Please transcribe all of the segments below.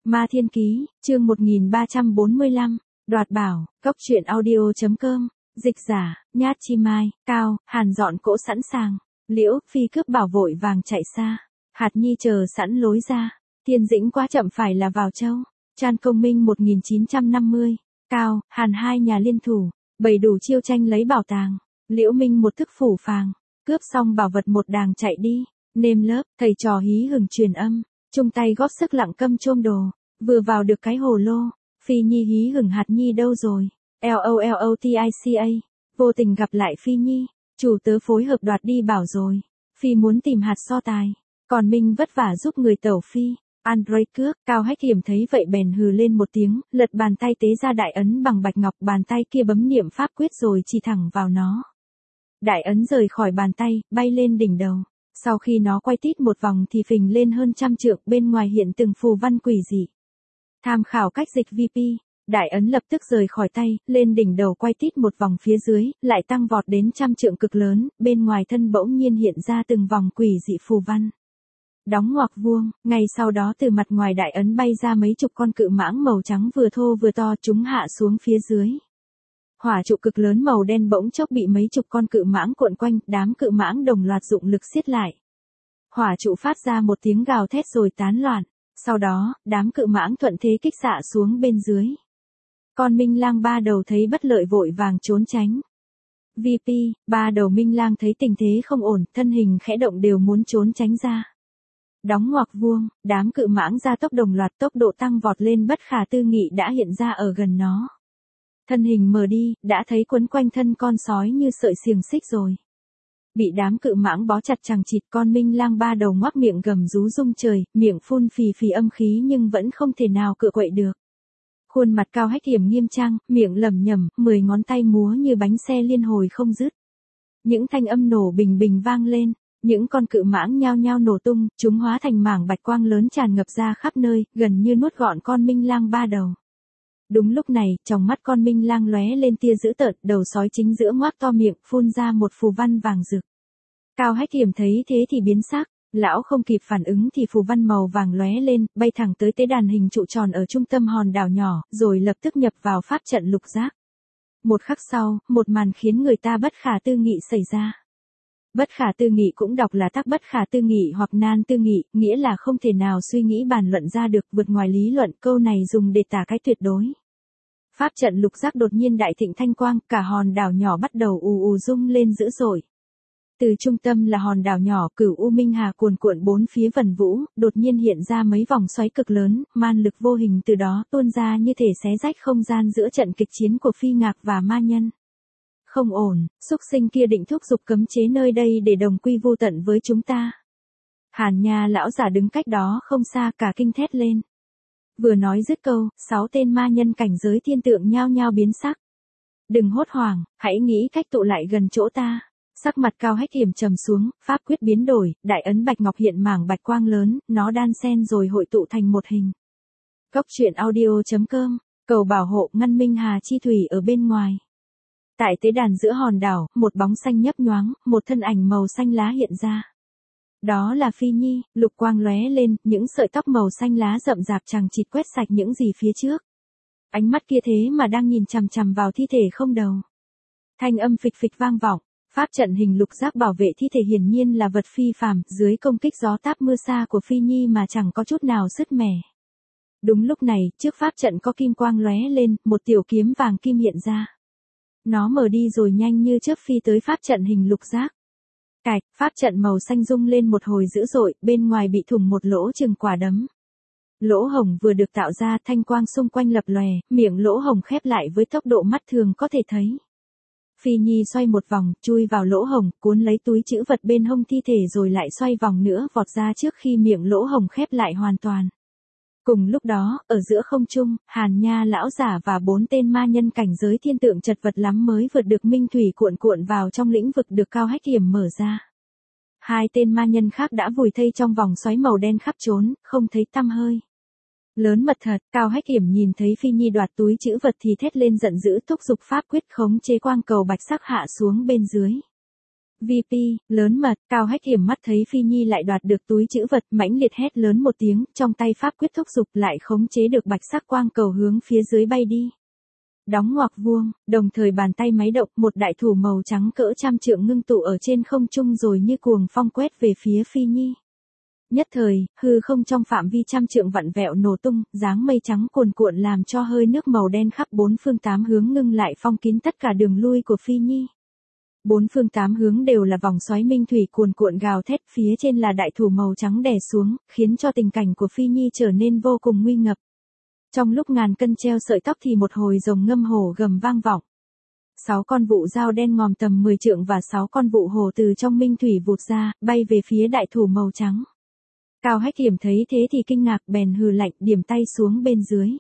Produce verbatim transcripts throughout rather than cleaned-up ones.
Ma Thiên Ký, chương một nghìn ba trăm bốn mươi lăm, đoạt bảo, cốc truyện audio.com, dịch giả, Nhát Chi Mai, Cao, Hàn dọn cỗ sẵn sàng, Liễu, Phi cướp bảo vội vàng chạy xa, Hạt Nhi chờ sẵn lối ra, Thiên Dĩnh quá chậm phải là vào châu, Chan Công Minh một nghìn chín trăm năm mươi, Cao, Hàn hai nhà liên thủ, bày đủ chiêu tranh lấy bảo tàng, Liễu Minh một thức phủ phàng, cướp xong bảo vật một đàng chạy đi, nêm lớp, thầy trò hí hửng truyền âm, chung tay góp sức lặng câm chôm đồ, vừa vào được cái hồ lô, Phi Nhi hí hửng Hạt Nhi đâu rồi, LOLOTICA, vô tình gặp lại Phi Nhi, chủ tớ phối hợp đoạt đi bảo rồi, Phi muốn tìm hạt so tài, còn Minh vất vả giúp người tẩu Phi, Android cước, Cao Hách Hiểm thấy vậy bèn hừ lên một tiếng, lật bàn tay tế ra đại ấn bằng bạch ngọc, bàn tay kia bấm niệm pháp quyết rồi chỉ thẳng vào nó. Đại ấn rời khỏi bàn tay, bay lên đỉnh đầu. Sau khi nó quay tít một vòng thì phình lên hơn trăm trượng, bên ngoài hiện từng phù văn quỷ dị. Tham khảo cách dịch vê pê, đại ấn lập tức rời khỏi tay, lên đỉnh đầu quay tít một vòng phía dưới, lại tăng vọt đến trăm trượng cực lớn, bên ngoài thân bỗng nhiên hiện ra từng vòng quỷ dị phù văn. Đóng ngoặc vuông, ngay sau đó từ mặt ngoài đại ấn bay ra mấy chục con cự mãng màu trắng vừa thô vừa to, chúng hạ xuống phía dưới. Hỏa trụ cực lớn màu đen bỗng chốc bị mấy chục con cự mãng cuộn quanh, đám cự mãng đồng loạt dụng lực siết lại. Hỏa trụ phát ra một tiếng gào thét rồi tán loạn, sau đó, đám cự mãng thuận thế kích xạ xuống bên dưới. Con Minh Lang ba đầu thấy bất lợi vội vàng trốn tránh. vê pê, ba đầu Minh Lang thấy tình thế không ổn, thân hình khẽ động đều muốn trốn tránh ra. Đóng ngoặc vuông, đám cự mãng ra tốc đồng loạt, tốc độ tăng vọt lên bất khả tư nghị đã hiện ra ở gần nó. Thân hình mờ đi, đã thấy quấn quanh thân con sói như sợi xiềng xích rồi. Bị đám cự mãng bó chặt chằng chịt, con Minh Lang ba đầu ngoác miệng gầm rú rung trời, miệng phun phì phì âm khí nhưng vẫn không thể nào cựa quậy được. Khuôn mặt Cao Hách Hiểm nghiêm trang, miệng lẩm nhẩm, mười ngón tay múa như bánh xe liên hồi không dứt. Những thanh âm nổ bình bình vang lên, những con cự mãng nhao nhao nổ tung, chúng hóa thành mảng bạch quang lớn tràn ngập ra khắp nơi, gần như nuốt gọn con Minh Lang ba đầu. Đúng lúc này, trong mắt con Minh Lang lóe lên tia dữ tợn, đầu sói chính giữa ngoác to miệng, phun ra một phù văn vàng rực. Cao Hách Hiểm thấy thế thì biến sắc, lão không kịp phản ứng thì phù văn màu vàng lóe lên, bay thẳng tới tế đàn hình trụ tròn ở trung tâm hòn đảo nhỏ, rồi lập tức nhập vào pháp trận lục giác. Một khắc sau, một màn khiến người ta bất khả tư nghị xảy ra. Bất khả tư nghị cũng đọc là tắc bất khả tư nghị hoặc nan tư nghị, nghĩa là không thể nào suy nghĩ bàn luận ra được, vượt ngoài lý luận, câu này dùng để tả cái tuyệt đối. Pháp trận lục giác đột nhiên đại thịnh thanh quang, cả hòn đảo nhỏ bắt đầu ù ù rung lên dữ dội. Từ trung tâm là hòn đảo nhỏ, Cửu U Minh Hà cuồn cuộn bốn phía vần vũ, đột nhiên hiện ra mấy vòng xoáy cực lớn, man lực vô hình từ đó tuôn ra như thể xé rách không gian giữa trận kịch chiến của Phi Ngạc và ma nhân. Không ổn, xúc sinh kia định thúc giục cấm chế nơi đây để đồng quy vu tận với chúng ta. Hàn Nha lão giả đứng cách đó không xa, cả kinh thét lên. Vừa nói dứt câu, sáu tên ma nhân cảnh giới thiên tượng nhao nhao biến sắc. Đừng hốt hoảng, hãy nghĩ cách tụ lại gần chỗ ta. Sắc mặt Cao Hách Hiểm trầm xuống, pháp quyết biến đổi, đại ấn bạch ngọc hiện mảng bạch quang lớn, nó đan xen rồi hội tụ thành một hình. Cốc truyện audio.com, cầu bảo hộ ngăn Minh Hà chi thủy ở bên ngoài. Tại tế đàn giữa hòn đảo, một bóng xanh nhấp nhoáng, một thân ảnh màu xanh lá hiện ra. Đó là Phi Nhi, lục quang lóe lên, những sợi tóc màu xanh lá rậm rạp chằng chịt quét sạch những gì phía trước. Ánh mắt kia thế mà đang nhìn chằm chằm vào thi thể không đầu. Thanh âm phịch phịch vang vọng, pháp trận hình lục giác bảo vệ thi thể hiển nhiên là vật phi phàm, dưới công kích gió táp mưa sa của Phi Nhi mà chẳng có chút nào sứt mẻ. Đúng lúc này, trước pháp trận có kim quang lóe lên, một tiểu kiếm vàng kim hiện ra. Nó mở đi rồi nhanh như chớp phi tới pháp trận hình lục giác. Cạch, pháp trận màu xanh rung lên một hồi dữ dội, bên ngoài bị thủng một lỗ chừng quả đấm. Lỗ hổng vừa được tạo ra, thanh quang xung quanh lập lòe, miệng lỗ hổng khép lại với tốc độ mắt thường có thể thấy. Phi Nhi xoay một vòng, chui vào lỗ hổng, cuốn lấy túi trữ vật bên hông thi thể rồi lại xoay vòng nữa, vọt ra trước khi miệng lỗ hổng khép lại hoàn toàn. Cùng lúc đó, ở giữa không trung, Hàn Nha lão giả và bốn tên ma nhân cảnh giới thiên tượng chật vật lắm mới vượt được minh thủy cuộn cuộn vào trong lĩnh vực được Cao Hách Hiểm mở ra. Hai tên ma nhân khác đã vùi thây trong vòng xoáy màu đen khắp trốn, không thấy tăm hơi. Lớn mật thật, Cao Hách Hiểm nhìn thấy Phi Nhi đoạt túi trữ vật thì thét lên giận dữ, thúc giục pháp quyết khống chế quang cầu bạch sắc hạ xuống bên dưới. vê pê, lớn mật, Cao Hách Hiểm mắt thấy Phi Nhi lại đoạt được túi trữ vật, mãnh liệt hét lớn một tiếng, trong tay pháp quyết thúc dục lại khống chế được bạch sắc quang cầu hướng phía dưới bay đi. Đóng ngoặc vuông, đồng thời bàn tay máy động, một đại thủ màu trắng cỡ trăm trượng ngưng tụ ở trên không trung rồi như cuồng phong quét về phía Phi Nhi. Nhất thời, hư không trong phạm vi trăm trượng vặn vẹo nổ tung, dáng mây trắng cuồn cuộn làm cho hơi nước màu đen khắp bốn phương tám hướng ngưng lại phong kín tất cả đường lui của Phi Nhi. Bốn phương tám hướng đều là vòng xoáy minh thủy cuồn cuộn gào thét, phía trên là đại thủ màu trắng đè xuống, khiến cho tình cảnh của Phi Nhi trở nên vô cùng nguy ngập. Trong lúc ngàn cân treo sợi tóc thì một hồi rồng ngâm hổ gầm vang vọng. Sáu con vụ dao đen ngòm tầm mười trượng và sáu con vụ hổ từ trong minh thủy vụt ra, bay về phía đại thủ màu trắng. Cao Hách Hiểm thấy thế thì kinh ngạc, bèn hừ lạnh, điểm tay xuống bên dưới.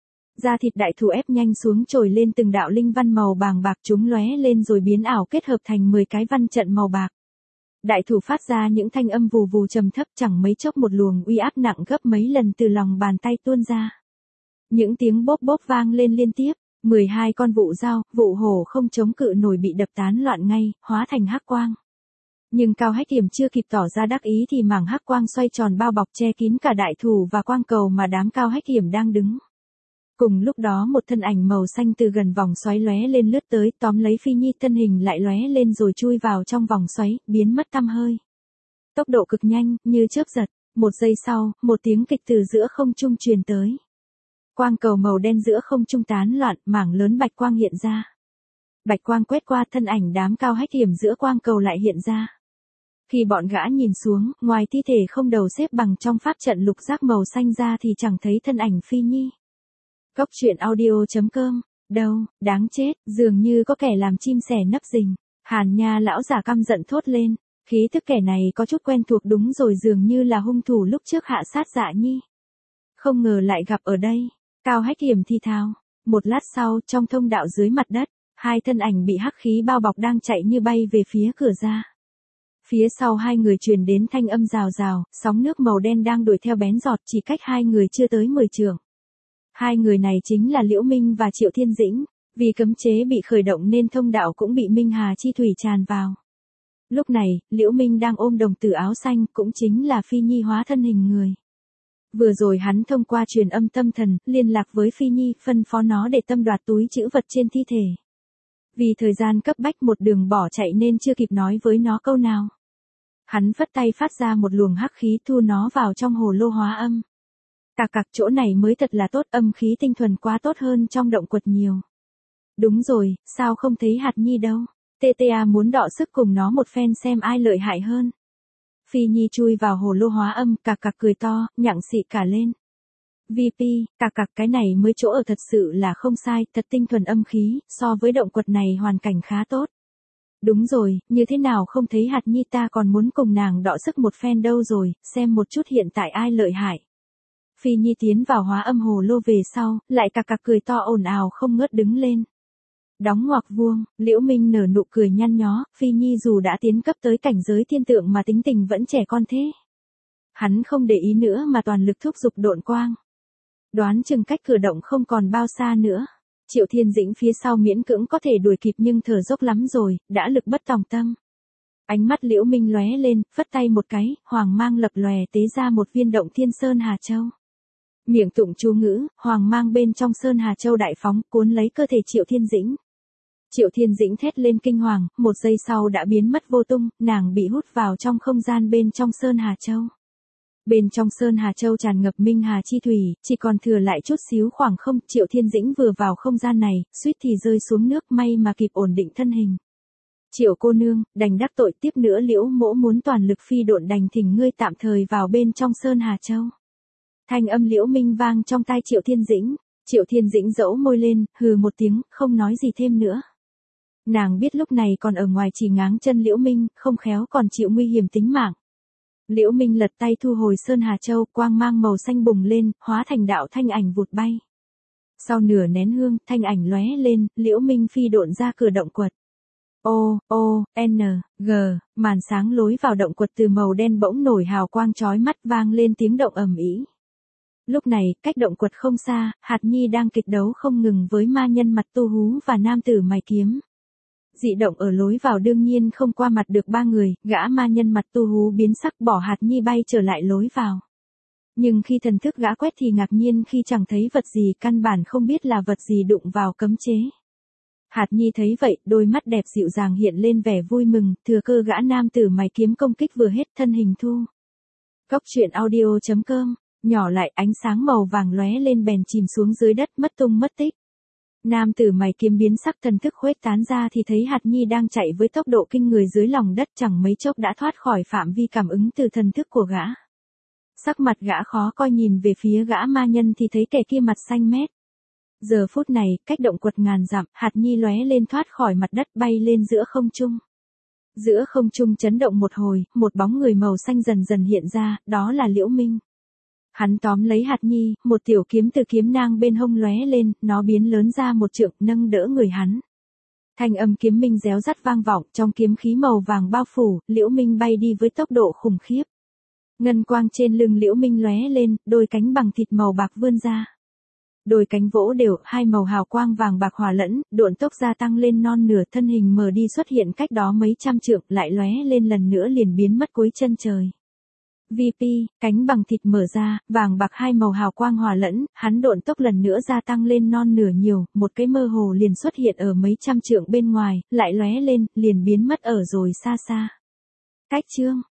Da thịt đại thủ ép nhanh xuống trồi lên từng đạo linh văn màu bàng bạc, chúng lóe lên rồi biến ảo kết hợp thành mười cái văn trận màu bạc. Đại thủ phát ra những thanh âm vù vù trầm thấp, chẳng mấy chốc một luồng uy áp nặng gấp mấy lần từ lòng bàn tay tuôn ra. Những tiếng bốp bốp vang lên liên tiếp, mười hai con vụ dao, vụ hổ không chống cự nổi bị đập tán loạn ngay, hóa thành hắc quang. Nhưng Cao Hách Hiểm chưa kịp tỏ ra đắc ý thì mảng hắc quang xoay tròn bao bọc che kín cả đại thủ và quang cầu mà đám Cao Hách Hiểm đang đứng. Cùng lúc đó một thân ảnh màu xanh từ gần vòng xoáy lóe lên lướt tới, tóm lấy Phi Nhi, thân hình lại lóe lên rồi chui vào trong vòng xoáy, biến mất tăm hơi. Tốc độ cực nhanh, như chớp giật, một giây sau, một tiếng kịch từ giữa không trung truyền tới. Quang cầu màu đen giữa không trung tán loạn, mảng lớn bạch quang hiện ra. Bạch quang quét qua, thân ảnh đám Cao Hách Hiểm giữa quang cầu lại hiện ra. Khi bọn gã nhìn xuống, ngoài thi thể không đầu xếp bằng trong pháp trận lục giác màu xanh ra thì chẳng thấy thân ảnh Phi Nhi. Cốc truyện audio chấm com, đâu, đáng chết, dường như có kẻ làm chim sẻ nấp rình. Hàn Nha lão giả căm giận thốt lên, khí thức kẻ này có chút quen thuộc, đúng rồi, dường như là hung thủ lúc trước hạ sát Dạ Nhi. Không ngờ lại gặp ở đây. Cao Hách Hiểm thi thào. Một lát sau, trong thông đạo dưới mặt đất, hai thân ảnh bị hắc khí bao bọc đang chạy như bay về phía cửa ra. Phía sau hai người truyền đến thanh âm rào rào, sóng nước màu đen đang đuổi theo bén giọt, chỉ cách hai người chưa tới mười trượng. Hai người này chính là Liễu Minh và Triệu Thiên Dĩnh, vì cấm chế bị khởi động nên thông đạo cũng bị Minh Hà chi thủy tràn vào. Lúc này, Liễu Minh đang ôm đồng tử áo xanh, cũng chính là Phi Nhi hóa thân hình người. Vừa rồi hắn thông qua truyền âm tâm thần, liên lạc với Phi Nhi, phân phó nó để tâm đoạt túi trữ vật trên thi thể. Vì thời gian cấp bách một đường bỏ chạy nên chưa kịp nói với nó câu nào. Hắn phất tay phát ra một luồng hắc khí thu nó vào trong hồ lô hóa âm. Cạc cạc, chỗ này mới thật là tốt, âm khí tinh thuần quá tốt hơn trong động quật nhiều. Đúng rồi, sao không thấy Hạt Nhi đâu? tê tê a muốn đọ sức cùng nó một phen xem ai lợi hại hơn. Phi Nhi chui vào hồ lô hóa âm, cạc cạc cười to, nhặng xị cả lên. vê pê, cạc cạc, cái này mới chỗ ở thật sự là không sai, thật tinh thuần âm khí, so với động quật này hoàn cảnh khá tốt. Đúng rồi, như thế nào không thấy Hạt Nhi, ta còn muốn cùng nàng đọ sức một phen đâu rồi, xem một chút hiện tại ai lợi hại. Phi Nhi tiến vào hóa âm hồ lô về sau, lại cạc cạc cười to ồn ào không ngớt đứng lên. Đóng ngoặc vuông, Liễu Minh nở nụ cười nhăn nhó, Phi Nhi dù đã tiến cấp tới cảnh giới thiên tượng mà tính tình vẫn trẻ con thế. Hắn không để ý nữa mà toàn lực thúc giục độn quang. Đoán chừng cách cửa động không còn bao xa nữa. Triệu Thiên Dĩnh phía sau miễn cưỡng có thể đuổi kịp nhưng thở dốc lắm rồi, đã lực bất tòng tâm. Ánh mắt Liễu Minh lóe lên, phất tay một cái, hoàng mang lập lòe tế ra một viên động Thiên Sơn Hà Châu. Miệng tụng chú ngữ, hoàng mang bên trong Sơn Hà Châu đại phóng, cuốn lấy cơ thể Triệu Thiên Dĩnh. Triệu Thiên Dĩnh thét lên kinh hoàng, một giây sau đã biến mất vô tung, nàng bị hút vào trong không gian bên trong Sơn Hà Châu. Bên trong Sơn Hà Châu tràn ngập Minh Hà chi thủy, chỉ còn thừa lại chút xíu khoảng không, Triệu Thiên Dĩnh vừa vào không gian này, suýt thì rơi xuống nước, may mà kịp ổn định thân hình. Triệu cô nương, đành đắc tội, tiếp nữa Liễu mỗ muốn toàn lực phi độn, đành thỉnh ngươi tạm thời vào bên trong Sơn Hà Châu. Thanh âm Liễu Minh vang trong tai Triệu Thiên Dĩnh. Triệu Thiên Dĩnh dẫu môi lên, hừ một tiếng, không nói gì thêm nữa. Nàng biết lúc này còn ở ngoài chỉ ngáng chân Liễu Minh, không khéo còn chịu nguy hiểm tính mạng. Liễu Minh lật tay thu hồi Sơn Hà Châu, quang mang màu xanh bùng lên, hóa thành đạo thanh ảnh vụt bay. Sau nửa nén hương, thanh ảnh lóe lên, Liễu Minh phi độn ra cửa động quật. O, O, N, G, màn sáng lối vào động quật từ màu đen bỗng nổi hào quang chói mắt, vang lên tiếng động ầm ĩ. Lúc này, cách động quật không xa, Hạt Nhi đang kịch đấu không ngừng với ma nhân mặt tu hú và nam tử mày kiếm. Dị động ở lối vào đương nhiên không qua mặt được ba người, gã ma nhân mặt tu hú biến sắc bỏ hạt nhi bay trở lại lối vào. Nhưng khi thần thức gã quét thì ngạc nhiên khi chẳng thấy vật gì, căn bản không biết là vật gì đụng vào cấm chế. Hạt nhi thấy vậy, đôi mắt đẹp dịu dàng hiện lên vẻ vui mừng, thừa cơ gã nam tử mày kiếm công kích vừa hết thân hình thu. Cốc truyện audio chấm com, nhỏ lại ánh sáng màu vàng lóe lên bèn chìm xuống dưới đất mất tung mất tích. Nam tử mày kiếm biến sắc thần thức khuếch tán ra thì thấy hạt nhi đang chạy với tốc độ kinh người dưới lòng đất, chẳng mấy chốc đã thoát khỏi phạm vi cảm ứng từ thần thức của gã. Sắc mặt gã khó coi, nhìn về phía gã ma nhân thì thấy kẻ kia mặt xanh mét. Giờ phút này, cách động quật ngàn dặm, hạt nhi lóe lên thoát khỏi mặt đất bay lên giữa không trung. Giữa không trung chấn động một hồi, một bóng người màu xanh dần dần hiện ra, đó là Liễu Minh. Hắn tóm lấy hạt nhi, một tiểu kiếm từ kiếm nang bên hông lóe lên, nó biến lớn ra một trượng, nâng đỡ người hắn. Thanh âm kiếm minh réo rắt vang vọng, trong kiếm khí màu vàng bao phủ, Liễu Minh bay đi với tốc độ khủng khiếp. Ngân quang trên lưng Liễu Minh lóe lên, đôi cánh bằng thịt màu bạc vươn ra. Đôi cánh vỗ đều, hai màu hào quang vàng bạc hòa lẫn, độn tốc gia tăng lên non nửa, thân hình mờ đi xuất hiện cách đó mấy trăm trượng, lại lóe lên lần nữa liền biến mất cuối chân trời. vê pê, cánh bằng thịt mở ra, vàng bạc hai màu hào quang hòa lẫn, hắn độn tốc lần nữa gia tăng lên non nửa nhiều, một cái mơ hồ liền xuất hiện ở mấy trăm trượng bên ngoài, lại lóe lên, liền biến mất ở rồi xa xa. Cách chương